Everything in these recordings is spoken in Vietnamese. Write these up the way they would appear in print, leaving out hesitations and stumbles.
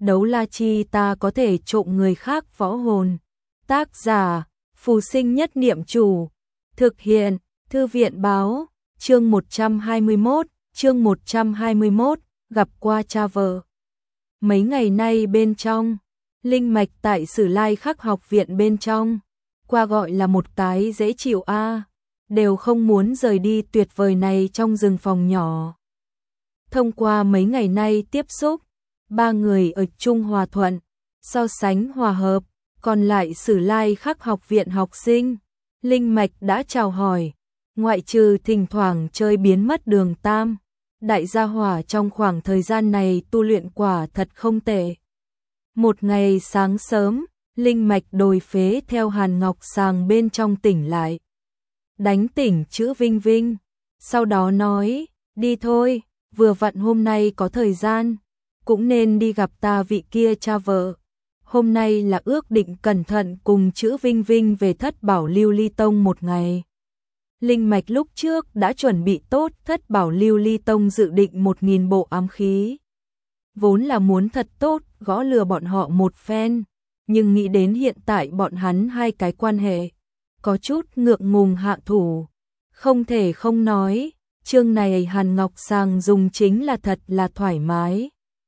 đấu la chi ta có thể trộm người khác võ hồn. Tác giả, Phù Sinh Nhất Niệm Chủ. Thực hiện, Thư viện Báo. Chương 121, gặp qua cha vợ. Mấy ngày nay bên trong, linh mạch tại Sử Lai Khắc học viện bên trong, qua gọi là một cái dễ chịu a, đều không muốn rời đi tuyệt vời này trong rừng phòng nhỏ. Thông qua mấy ngày nay tiếp xúc, ba người ở chung hòa thuận, so sánh hòa hợp, còn lại Sử Lai Khắc học viện học sinh, linh mạch đã chào hỏi, ngoại trừ thỉnh thoảng chơi biến mất đường tam. Đại gia hỏa trong khoảng thời gian này tu luyện quả thật không tệ. Một ngày sáng sớm, linh mạch đồi phế theo Hàn Ngọc Sàng bên trong tỉnh lại. Đánh tỉnh chữ Vinh Vinh, sau đó nói, đi thôi, vừa vặn hôm nay có thời gian, cũng nên đi gặp ta vị kia cha vợ. Hôm nay là ước định cẩn thận cùng chữ Vinh Vinh về Thất Bảo Lưu Ly Tông một ngày. Linh mạch lúc trước đã chuẩn bị tốt Thất Bảo Lưu Ly Tông dự định 1000 bộ ám khí. Vốn là muốn thật tốt gõ lừa bọn họ một phen, nhưng nghĩ đến hiện tại bọn hắn hai cái quan hệ, có chút ngượng ngùng hạ thủ. Không thể không nói, chương này Hàn Ngọc Sàng dùng chính là thật là thoải mái.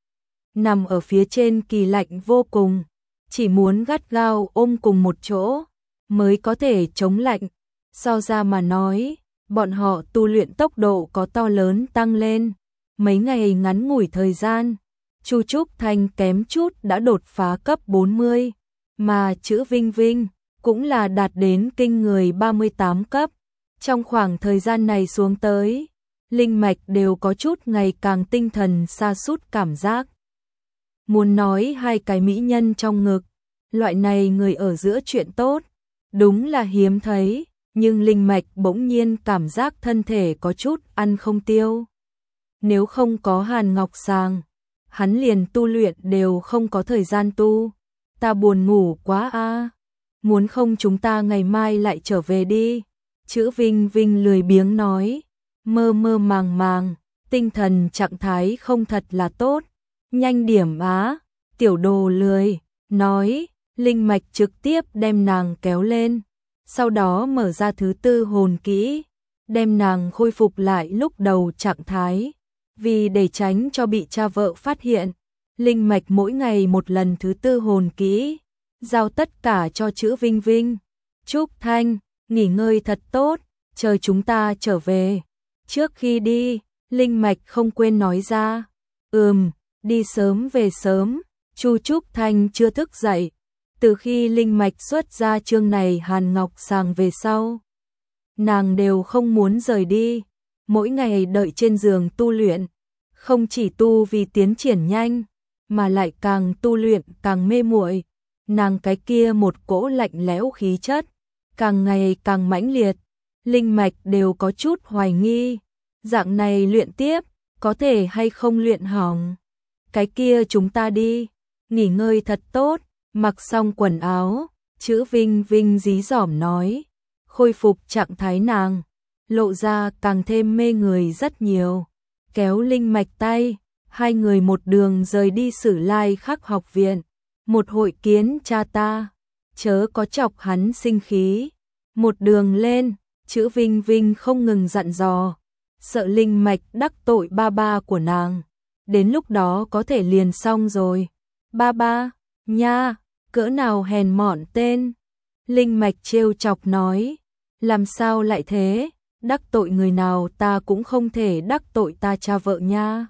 Nằm ở phía trên kỳ lạnh vô cùng, chỉ muốn gắt gao ôm cùng một chỗ, mới có thể chống lạnh. So ra mà nói, bọn họ tu luyện tốc độ có to lớn tăng lên. Mấy ngày ngắn ngủi thời gian, Chu Trúc Thanh kém chút đã đột phá cấp 40, mà chữ Vinh Vinh cũng là đạt đến kinh người 38 cấp. Trong khoảng thời gian này xuống tới, linh mạch đều có chút ngày càng tinh thần sa sút cảm giác. Muốn nói hai cái mỹ nhân trong ngực, loại này người ở giữa chuyện tốt, đúng là hiếm thấy. Nhưng linh mạch bỗng nhiên cảm giác thân thể có chút ăn không tiêu. Nếu không có Hàn Ngọc Sàng, hắn liền tu luyện đều không có thời gian tu. Ta buồn ngủ quá a. Muốn không chúng ta ngày mai lại trở về đi. Chữ Vinh Vinh lười biếng nói, mơ mơ màng màng, tinh thần trạng thái không thật là tốt. Nhanh điểm á, tiểu đồ lười, nói, linh mạch trực tiếp đem nàng kéo lên. Sau đó mở ra thứ tư hồn kỹ, đem nàng khôi phục lại lúc đầu trạng thái. Vì để tránh cho bị cha vợ phát hiện, linh mạch mỗi ngày một lần thứ tư hồn kỹ, giao tất cả cho chữ Vinh Vinh. Trúc Thanh, nghỉ ngơi thật tốt, chờ chúng ta trở về. Trước khi đi, linh mạch không quên nói ra, đi sớm về sớm. Chu Trúc Thanh chưa thức dậy. Từ khi linh mạch xuất ra chương này Hàn Ngọc Sàng về sau, nàng đều không muốn rời đi, mỗi ngày đợi trên giường tu luyện, không chỉ tu vì tiến triển nhanh, mà lại càng tu luyện càng mê muội. Nàng cái kia một cỗ lạnh lẽo khí chất, càng ngày càng mãnh liệt, linh mạch đều có chút hoài nghi, dạng này luyện tiếp, có thể hay không luyện hỏng. Cái kia chúng ta đi, nghỉ ngơi thật tốt. Mặc xong quần áo, chữ Vinh Vinh dí dỏm nói, khôi phục trạng thái nàng, lộ ra càng thêm mê người rất nhiều. Kéo linh mạch tay, hai người một đường rời đi Sử Lai Khắc học viện. Một hội kiến cha ta, chớ có chọc hắn sinh khí. Một đường lên, chữ Vinh Vinh không ngừng dặn dò, sợ linh mạch đắc tội ba ba của nàng. Đến lúc đó có thể liền xong rồi. Ba ba, nha. Cỡ nào hèn mọn tên. Linh mạch trêu chọc nói, làm sao lại thế, đắc tội người nào ta cũng không thể đắc tội ta cha vợ nha.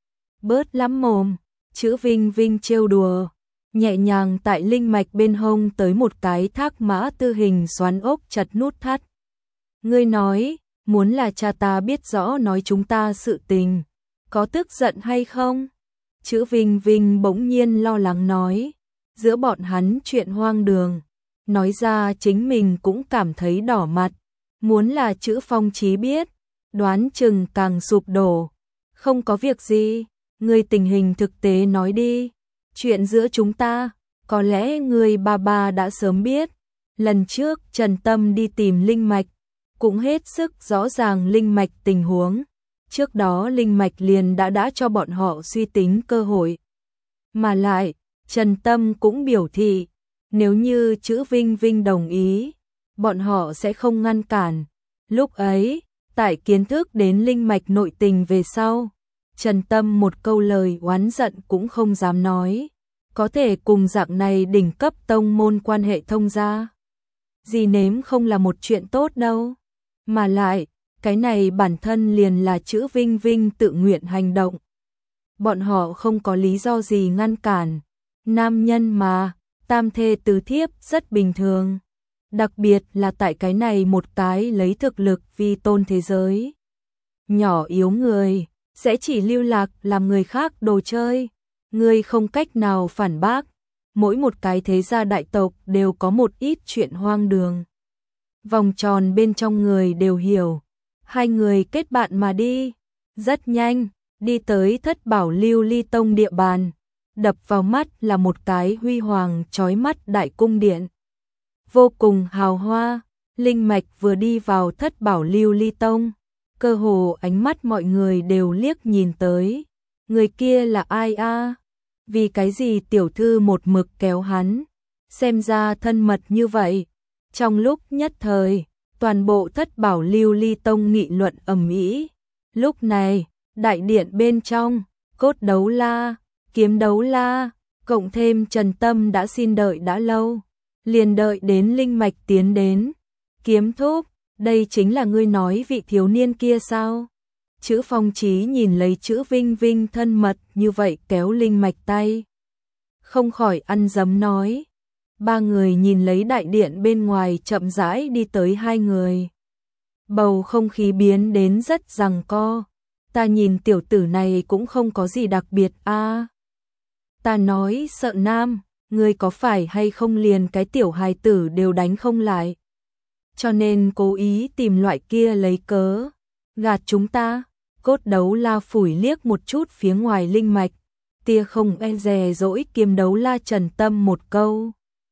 Bớt lắm mồm, chữ Vinh Vinh trêu đùa, nhẹ nhàng tại linh mạch bên hông tới một cái thác mã tư hình xoắn ốc chặt nút thắt. Ngươi nói, muốn là cha ta biết rõ nói chúng ta sự tình, có tức giận hay không? Chữ Vinh Vinh bỗng nhiên lo lắng nói. Giữa bọn hắn chuyện hoang đường, nói ra chính mình cũng cảm thấy đỏ mặt. Muốn là chữ Phong Chí biết, đoán chừng càng sụp đổ. Không có việc gì, ngươi tình hình thực tế nói đi. Chuyện giữa chúng ta, có lẽ ngươi ba ba đã sớm biết. Lần trước Trần Tâm đi tìm linh mạch, cũng hết sức rõ ràng linh mạch tình huống. Trước đó linh mạch liền đã cho bọn họ suy tính cơ hội. Mà lại, Trần Tâm cũng biểu thị, nếu như chữ Vinh Vinh đồng ý, bọn họ sẽ không ngăn cản. Lúc ấy, tại kiến thức đến linh mạch nội tình về sau, Trần Tâm một câu lời oán giận cũng không dám nói. Có thể cùng dạng này đỉnh cấp tông môn quan hệ thông gia. Gì nếm không là một chuyện tốt đâu. Mà lại, cái này bản thân liền là chữ Vinh Vinh tự nguyện hành động. Bọn họ không có lý do gì ngăn cản. Nam nhân mà, tam thê tứ thiếp rất bình thường. Đặc biệt là tại cái này một cái lấy thực lực vi tôn thế giới. Nhỏ yếu người, sẽ chỉ lưu lạc làm người khác đồ chơi. Người không cách nào phản bác. Mỗi một cái thế gia đại tộc đều có một ít chuyện hoang đường. Vòng tròn bên trong người đều hiểu. Hai người kết bạn mà đi. Rất nhanh, đi tới Thất Bảo Lưu Ly Tông địa bàn. Đập vào mắt là một cái huy hoàng chói mắt đại cung điện. Vô cùng hào hoa, linh mạch vừa đi vào Thất Bảo Lưu Ly Tông. Cơ hồ ánh mắt mọi người đều liếc nhìn tới. Người kia là ai a? Vì cái gì tiểu thư một mực kéo hắn? Xem ra thân mật như vậy. Trong lúc nhất thời, toàn bộ Thất Bảo Lưu Ly Tông nghị luận ầm ĩ. Lúc này, đại điện bên trong, cốt đấu la, kiếm đấu la, cộng thêm Trần Tâm đã xin đợi đã lâu. Liền đợi đến linh mạch tiến đến. Kiếm thúc, đây chính là ngươi nói vị thiếu niên kia sao? Chữ Phong Chí nhìn lấy chữ Vinh Vinh thân mật như vậy kéo linh mạch tay. Không khỏi ăn dấm nói. Ba người nhìn lấy đại điện bên ngoài chậm rãi đi tới hai người. Bầu không khí biến đến rất giằng co. Ta nhìn tiểu tử này cũng không có gì đặc biệt a. Ta nói sợ nam, ngươi có phải hay không liền cái tiểu hài tử đều đánh không lại. Cho nên cố ý tìm loại kia lấy cớ. Gạt chúng ta. Cốt đấu la phủi liếc một chút phía ngoài linh mạch. Tia không e dè dỗi kiếm đấu la Trần Tâm một câu.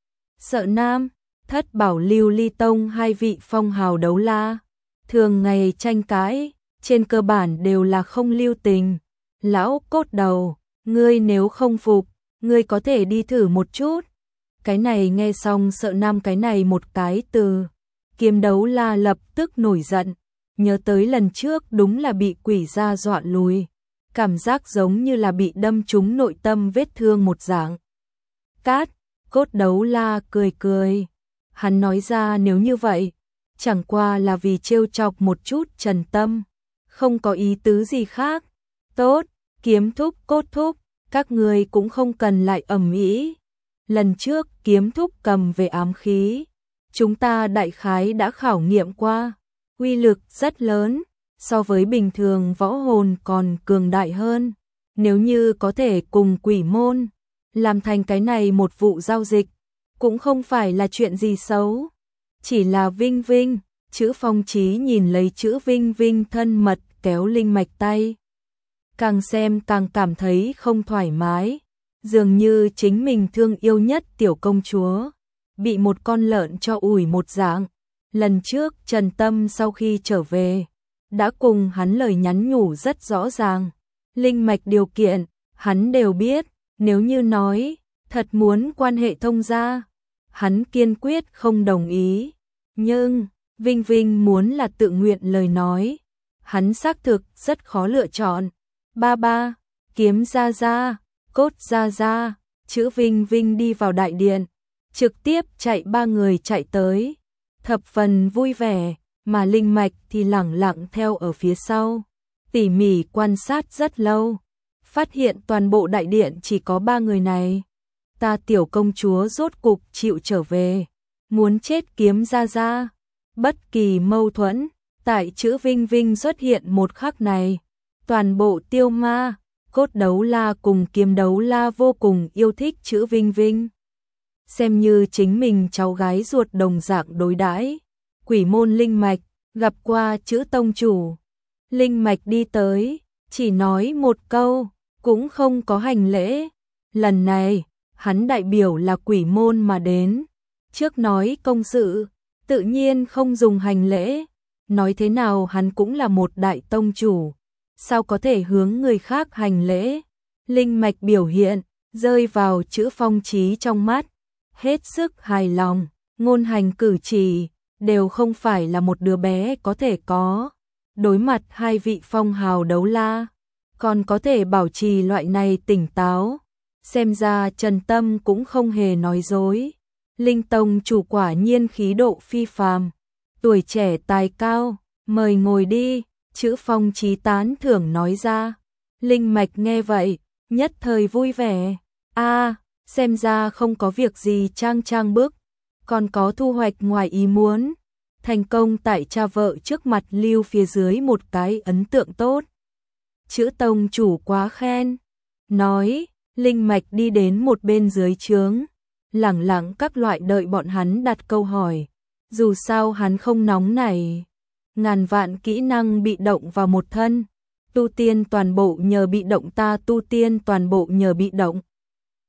Sợ nam, Thất Bảo Lưu Ly Tông hai vị phong hào đấu la. Thường ngày tranh cãi, trên cơ bản đều là không lưu tình. Lão cốt đầu, ngươi nếu không phục, ngươi có thể đi thử một chút. Cái này nghe xong sợ nam cái này một cái từ. Kiếm đấu la lập tức nổi giận. Nhớ tới lần trước đúng là bị quỷ gia dọa lùi. Cảm giác giống như là bị đâm trúng nội tâm vết thương một dạng. Cát, cốt đấu la cười cười. Hắn nói ra nếu như vậy, chẳng qua là vì trêu chọc một chút Trần Tâm. Không có ý tứ gì khác. Tốt, kiếm thúc cốt thúc, các người cũng không cần lại ầm ĩ. Lần trước kiếm thúc cầm về ám khí. Chúng ta đại khái đã khảo nghiệm qua. Uy lực rất lớn, so với bình thường võ hồn còn cường đại hơn. Nếu như có thể cùng quỷ môn, làm thành cái này một vụ giao dịch, cũng không phải là chuyện gì xấu. Chỉ là Vinh Vinh, chữ Phong Chí nhìn lấy chữ Vinh Vinh thân mật kéo linh mạch tay. Càng xem càng cảm thấy không thoải mái, dường như chính mình thương yêu nhất tiểu công chúa, bị một con lợn cho ủi một dạng. Lần trước Trần Tâm sau khi trở về, đã cùng hắn lời nhắn nhủ rất rõ ràng. Linh mạch điều kiện, hắn đều biết, nếu như nói, thật muốn quan hệ thông gia, hắn kiên quyết không đồng ý. Nhưng, Vinh Vinh muốn là tự nguyện lời nói, hắn xác thực rất khó lựa chọn. Ba ba, kiếm ra ra, cốt ra ra, chữ Vinh Vinh đi vào đại điện, trực tiếp chạy ba người chạy tới. Thập phần vui vẻ, mà linh mạch thì lẳng lặng theo ở phía sau. Tỉ mỉ quan sát rất lâu, phát hiện toàn bộ đại điện chỉ có ba người này. Ta tiểu công chúa rốt cục chịu trở về, muốn chết kiếm ra ra. Bất kỳ mâu thuẫn, tại chữ Vinh Vinh xuất hiện một khắc này, toàn bộ tiêu ma, cốt đấu la cùng kiếm đấu la vô cùng yêu thích chữ Vinh Vinh. Xem như chính mình cháu gái ruột đồng dạng đối đãi. Quỷ môn linh mạch, gặp qua chữ tông chủ. Linh mạch đi tới, chỉ nói một câu, cũng không có hành lễ. Lần này, hắn đại biểu là quỷ môn mà đến. Trước nói công sự, tự nhiên không dùng hành lễ. Nói thế nào hắn cũng là một đại tông chủ. Sao có thể hướng người khác hành lễ? Linh mạch biểu hiện, rơi vào chữ Phong Chí trong mắt, hết sức hài lòng, ngôn hành cử chỉ, đều không phải là một đứa bé có thể có. Đối mặt hai vị phong hào đấu la, còn có thể bảo trì loại này tỉnh táo. Xem ra Trần Tâm cũng không hề nói dối. Linh Tông chủ quả nhiên khí độ phi phàm, tuổi trẻ tài cao, mời ngồi đi, chữ Phong Chí tán thưởng nói ra. Linh Mạch nghe vậy, nhất thời vui vẻ. Xem ra không có việc gì trang bức, còn có thu hoạch ngoài ý muốn. Thành công tại cha vợ trước mặt lưu phía dưới một cái ấn tượng tốt. Chữ tông chủ quá khen. Nói, Linh Mạch đi đến một bên dưới trướng, lẳng lặng các loại đợi bọn hắn đặt câu hỏi. Dù sao hắn không nóng nảy. Ngàn vạn kỹ năng bị động vào một thân. Tu tiên toàn bộ nhờ bị động, ta tu tiên toàn bộ nhờ bị động.